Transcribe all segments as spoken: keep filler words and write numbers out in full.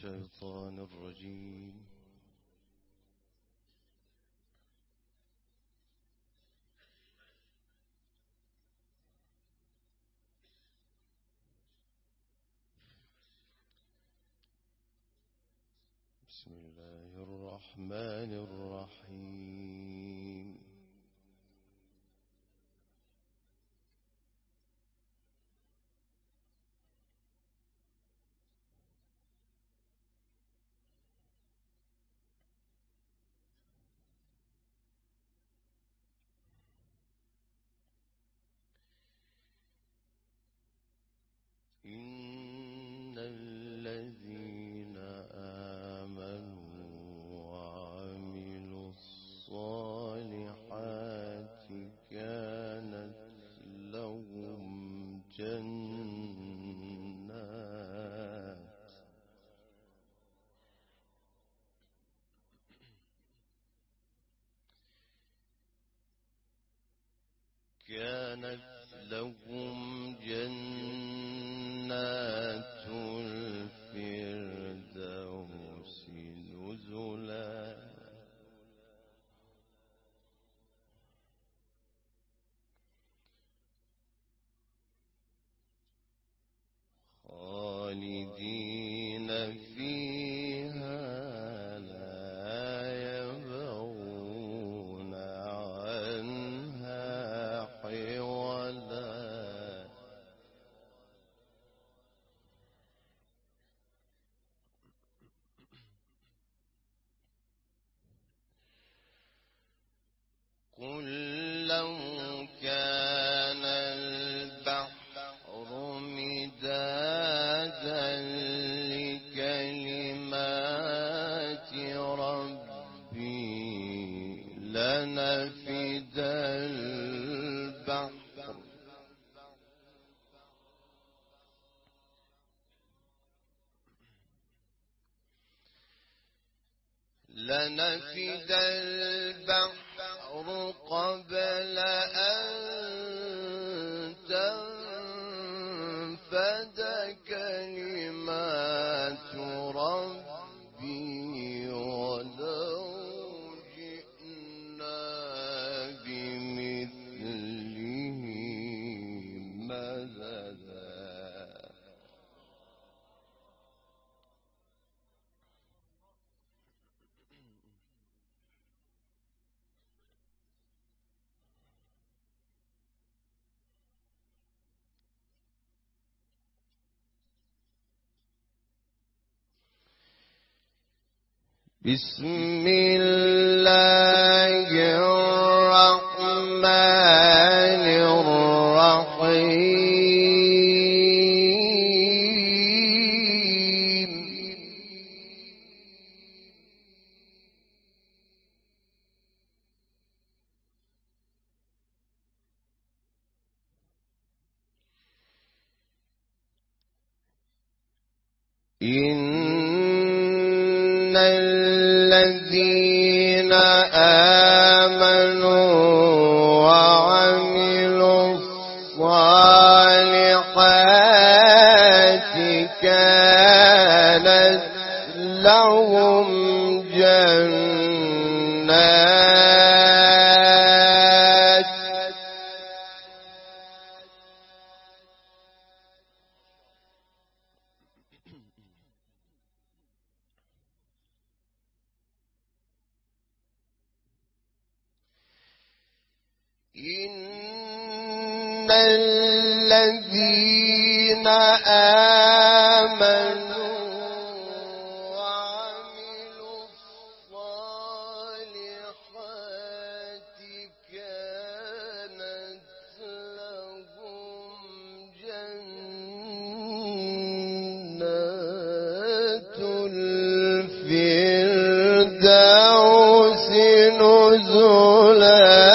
الشيطان الرجيم. بسم الله الرحمن الرحيم. إن الذين آمنوا وعملوا الصالحات كانت لهم جنات كانت لهم جنات الفردوس نزلا خالدين فيها لا يبغون عنها حولا قل لو كان البحر مدادا لكلمات ربي لنفد البحر لنفد البحر قبل أن تنفد كلمات ربي ولو جئنا بمثله مددا. بسم الله الرحمن الرحيم. إن الذين آمنوا وعملوا الصالحات كانت لهم جنات إن الذين آمنوا وعملوا الصالحات كانت لهم جنات الفردوس نزلا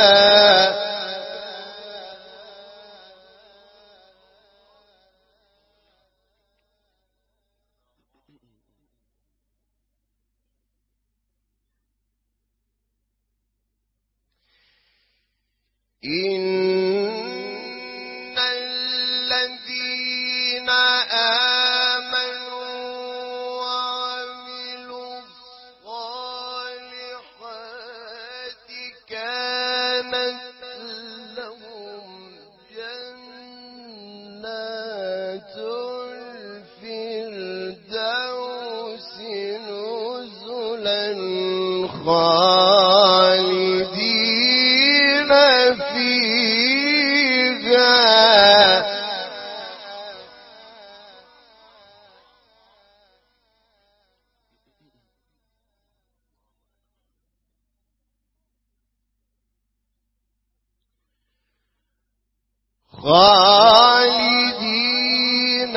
إن الذين آمنوا خالدين فيها خالدين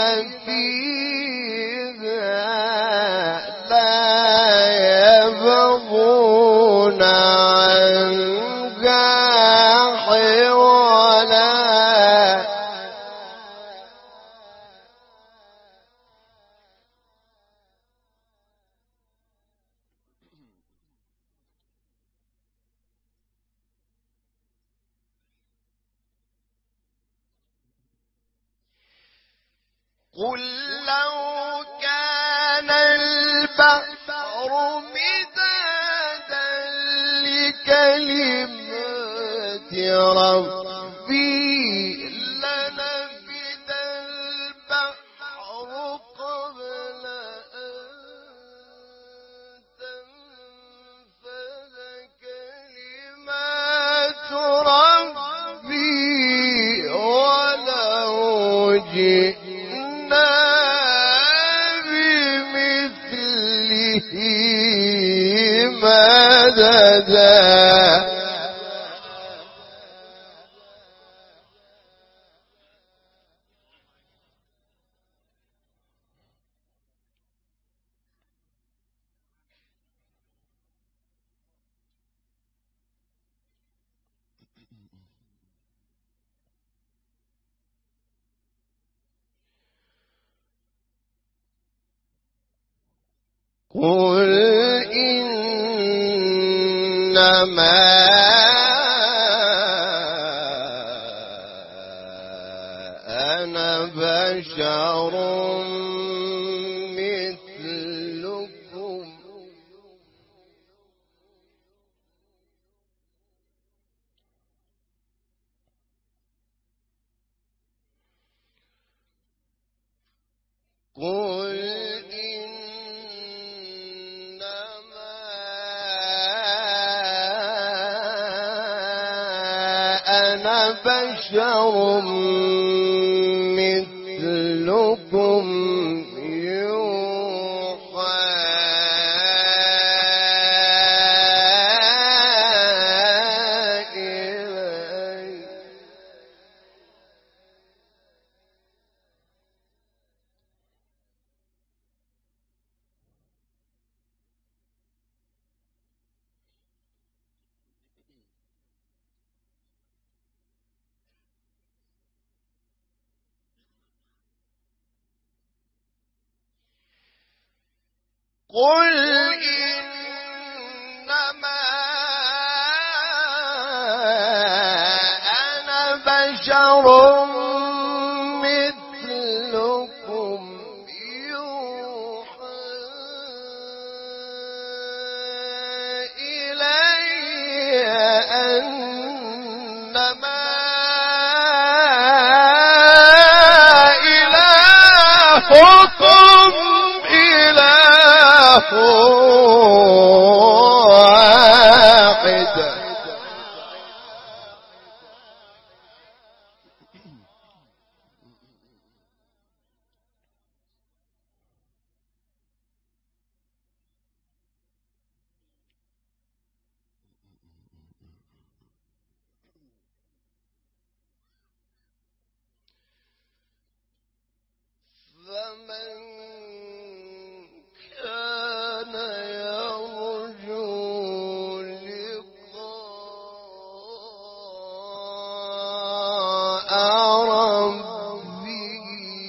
فيها لا يبغون عنها حولا قل لو كان البحر مدادا لكلمات ربي لنفد البحر قبل أن تنفذ كلمات ربي ولو جئنا بمثله مددا قل إنما أنا بشر مثلكم قل أنا بشر مثلكم يوحى إلي قل إنما أنا بشر مثلكم يوحى إلي أنما إلهكم إله واحد فمن كان يرجو لقاء ربه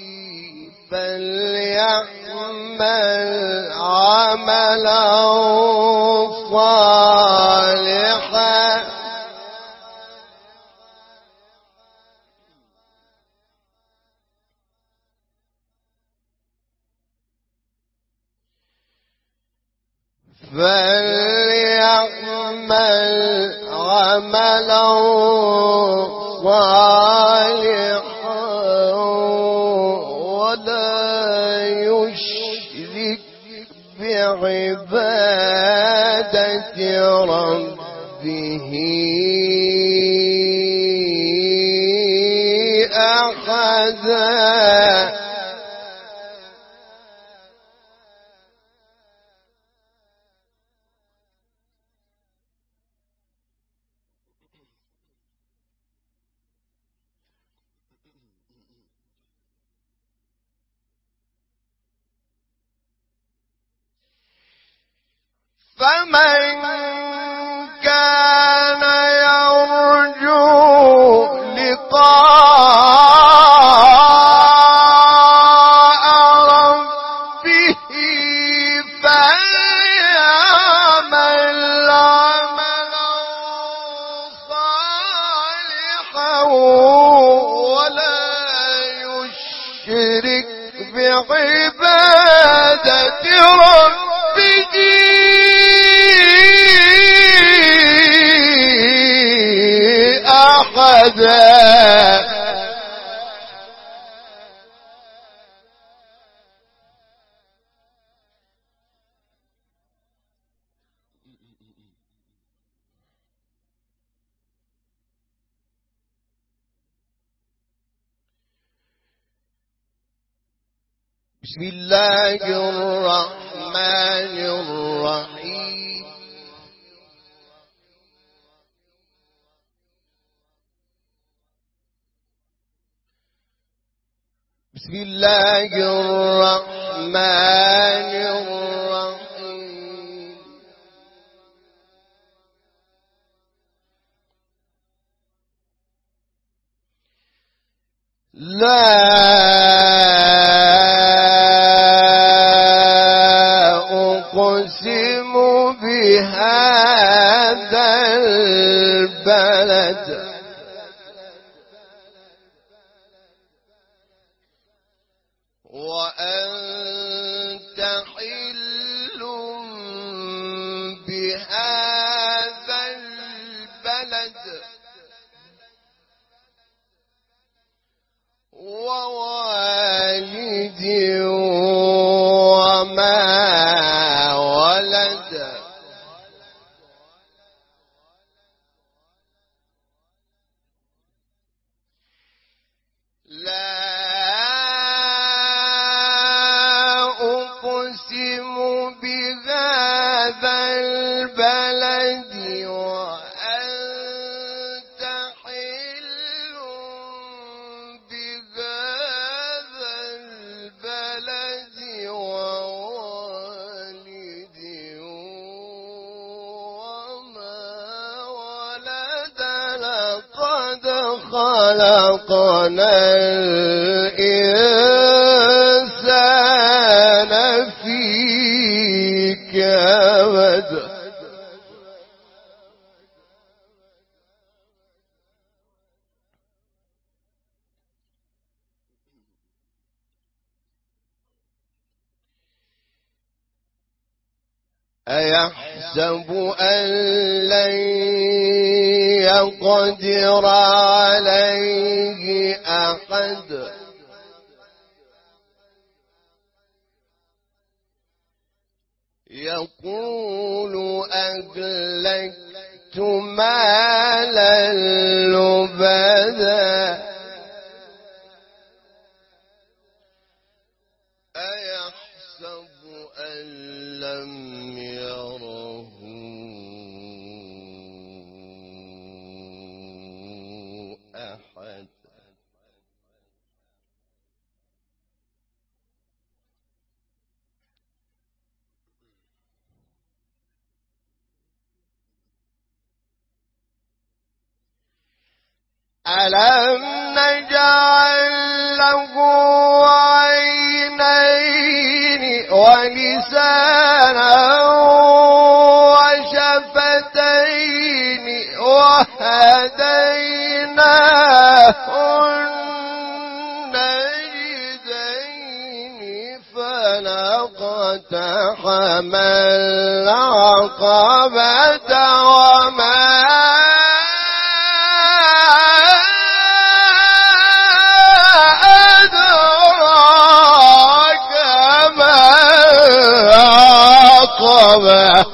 فليعمل عملا صالحا فليعمل عملا صالحا ولا يشرك بعبادة ربه أحدا. فمن كان يرجو لقاء ربه فليعمل عملا صالحا ولا يشرك بعبادة ربه أحدا. بسم الله الرحمن الرحيم. بسم الله الرحمن الرحيم. لا أقسم بهذا البلد وأنت حل بهذا البلد ووالد وما ولد. لا أقسم بهذا البلد وأنت حل بهذا البلد ووالد وما ولد. لقد خلقنا الإنسان في كبد. أيحسب أن لن يقدر عليه أحد يقول أهلكت مالا لبدا. أيحسب أن لم يره أحد ألم نجعل له عينين ولسانا وشفتين وهديناه النجدين فلاقتحم العقبة وما أدراك ما العقبة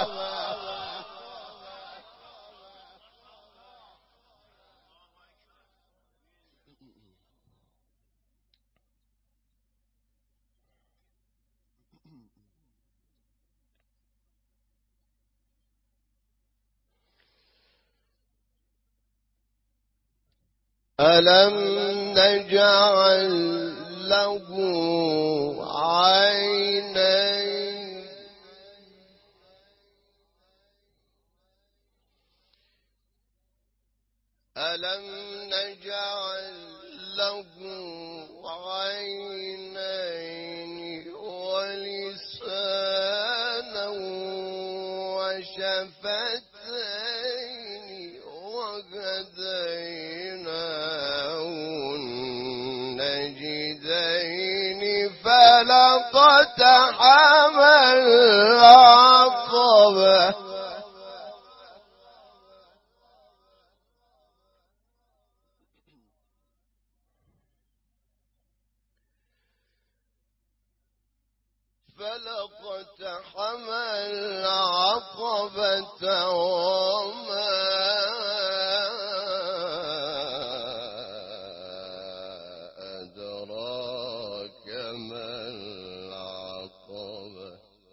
ألم نجعل له عينين ألم نجعل له عينين ولسانا وشفتين وهديناه النجدين فلاقتحم العقبة فلاقتحم العقبة وما أدراك ما العقبة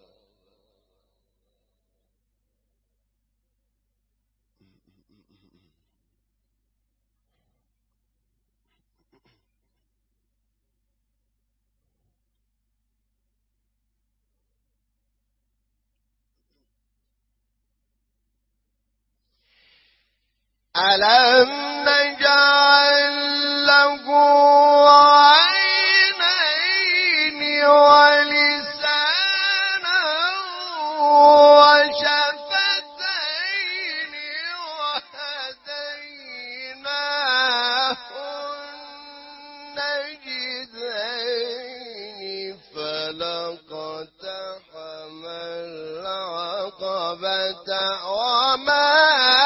ألم نجعل له عينين ولسانا وشفتين وهديناه النجدين فلاقتحم العقبة وما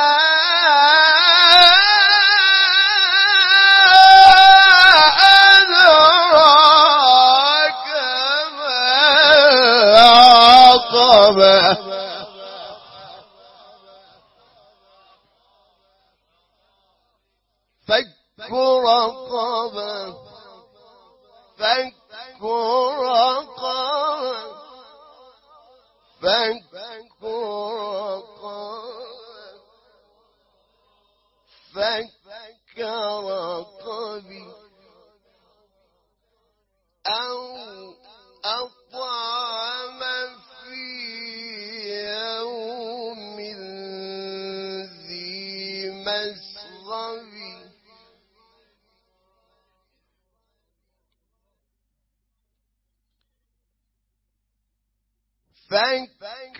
فك رقبة فك رقبة فك رقبة فك رقبي أو أطعم في يوم ذي مسغبة فك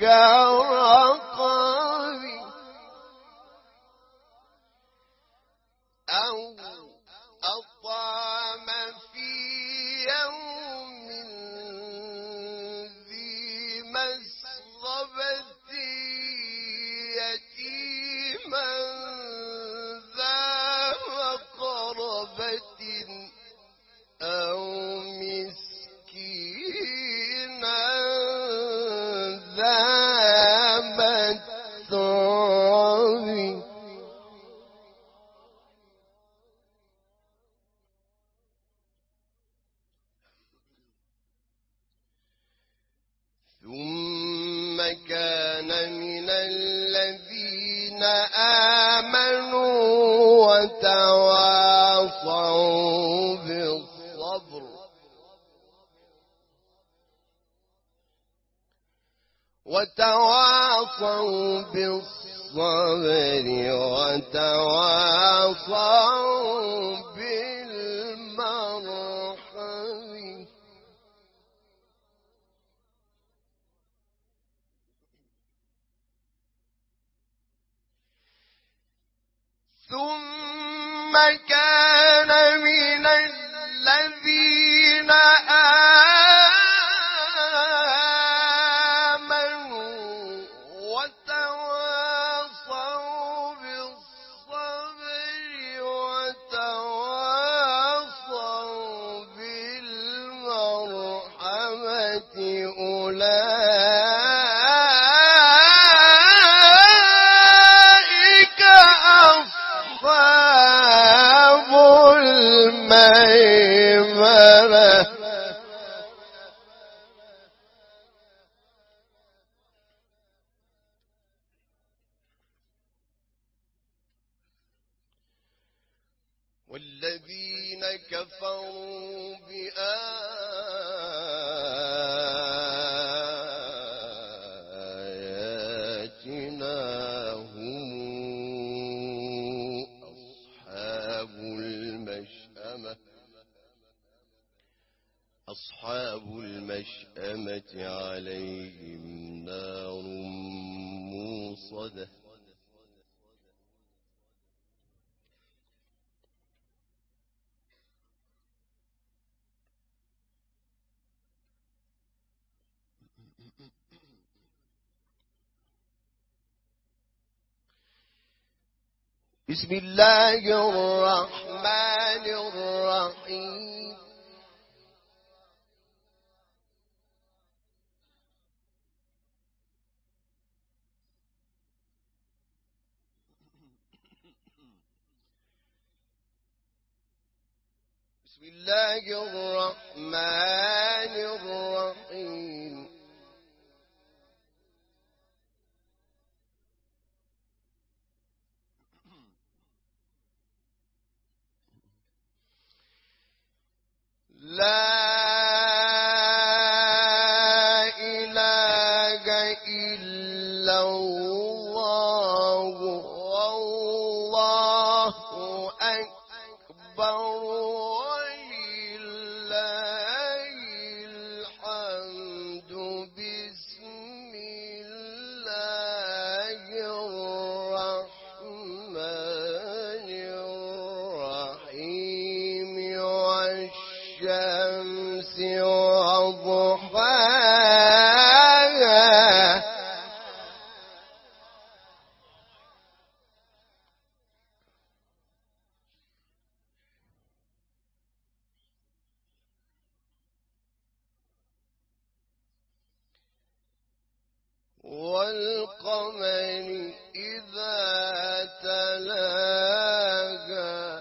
رقبي أو أطعم في يوم ذي مسغبة يتيما ذا مقربة أو مسكينا ذا متربة ثم كان من الذين آمنوا وتواصوا بالصبر وتواصوا بالصبر وتواصوا بالمرحم ثم كان من الذين آمنوا وتواصوا بالصبر وتواصوا بالمرحمة أولئك والذين كفروا بآياتنا هم أصحاب المشأمة أصحاب المشأمة عليهم نار موصدة. بسم الله الرحمن الرحيم. بسم الله الرحمن الرحيم. لا إله إلا الله والله أكبر ولله الحمد. بسم الله الرحمن الرحيم. والشمس وضحاها والقمر إذا تلاها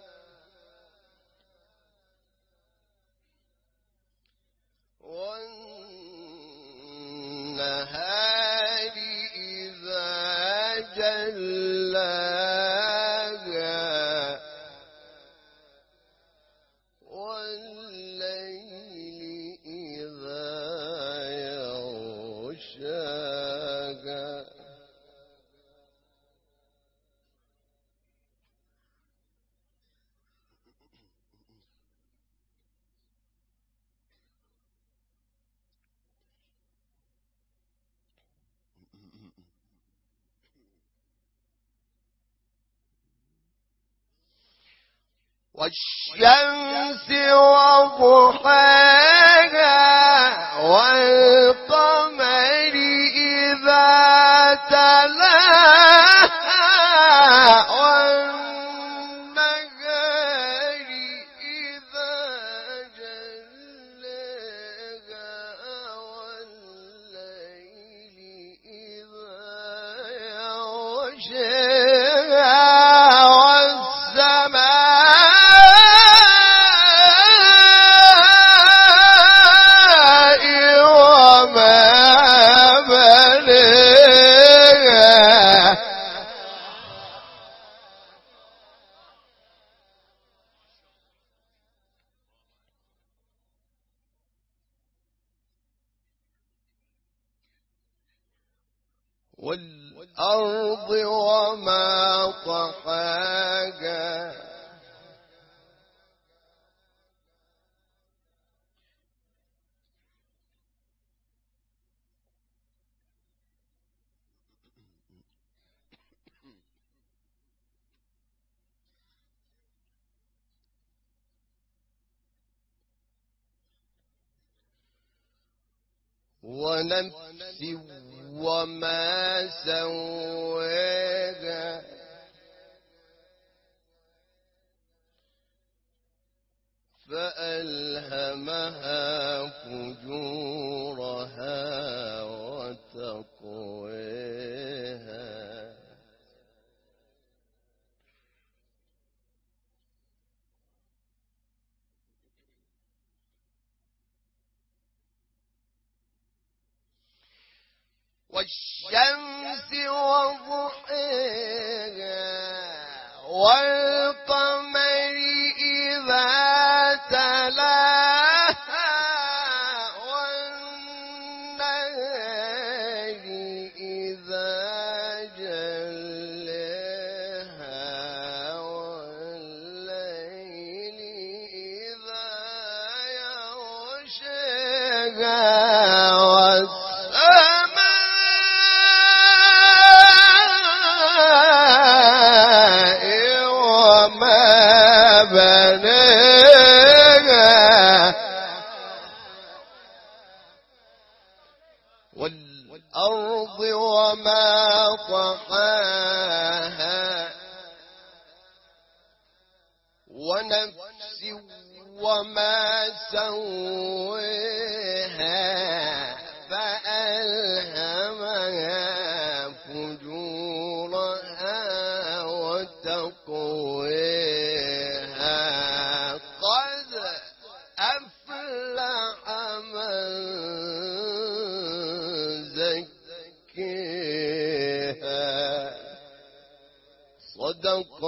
والنهار إذا جلاها والليل إذا يغشاها والشمس وضحاها والقمر إذا تلاها والنهار إذا جلاها والليل إذا يغشاها والسماء والأرض وما طحاها ونفس وما سواها فألهمها فجورها وتقواها والشمس وضحاها والقمر والأرض وما طحاها ونفس وما سويها فألهمها فجورها وتقويها قد أفلح من زكيها صدق